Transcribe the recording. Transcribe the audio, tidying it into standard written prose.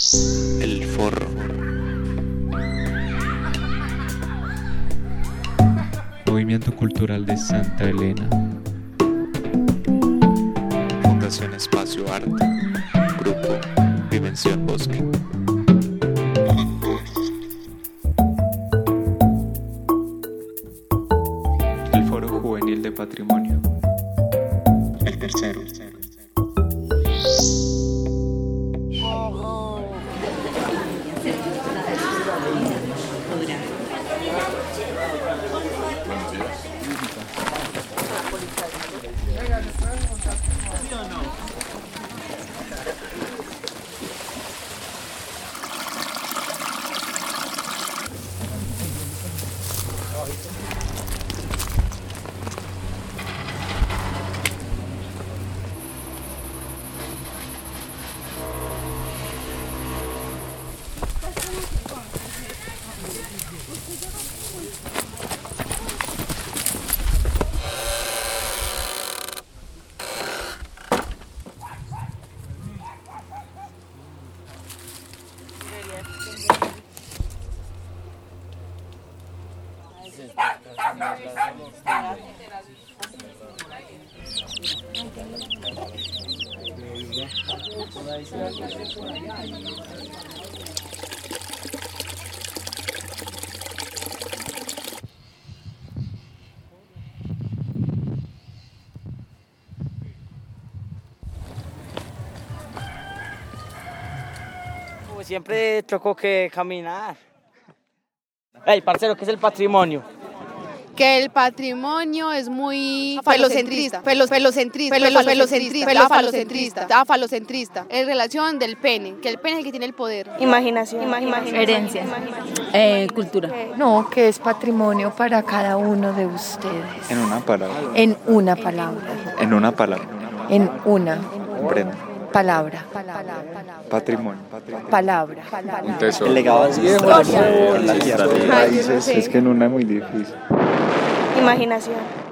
El Forro. Movimiento Cultural de Santa Elena. Fundación Espacio Arte. Grupo Dimensión Bosque. El Foro Juvenil de Patrimonio. El tercero. Siempre tocó que caminar. Ey, parcero, ¿qué es el patrimonio? Que el patrimonio es muy falocentrista en relación del pene, que el pene es el que tiene el poder. Imaginación. Herencia. Cultura. No, que es patrimonio para cada uno de ustedes. En una palabra. En una palabra. En una palabra. En una Comprendo. palabra. Patrimonio. Palabra. Un tesoro. El legado ancestral. Con las raíces. Es que en una es muy difícil. Imaginación.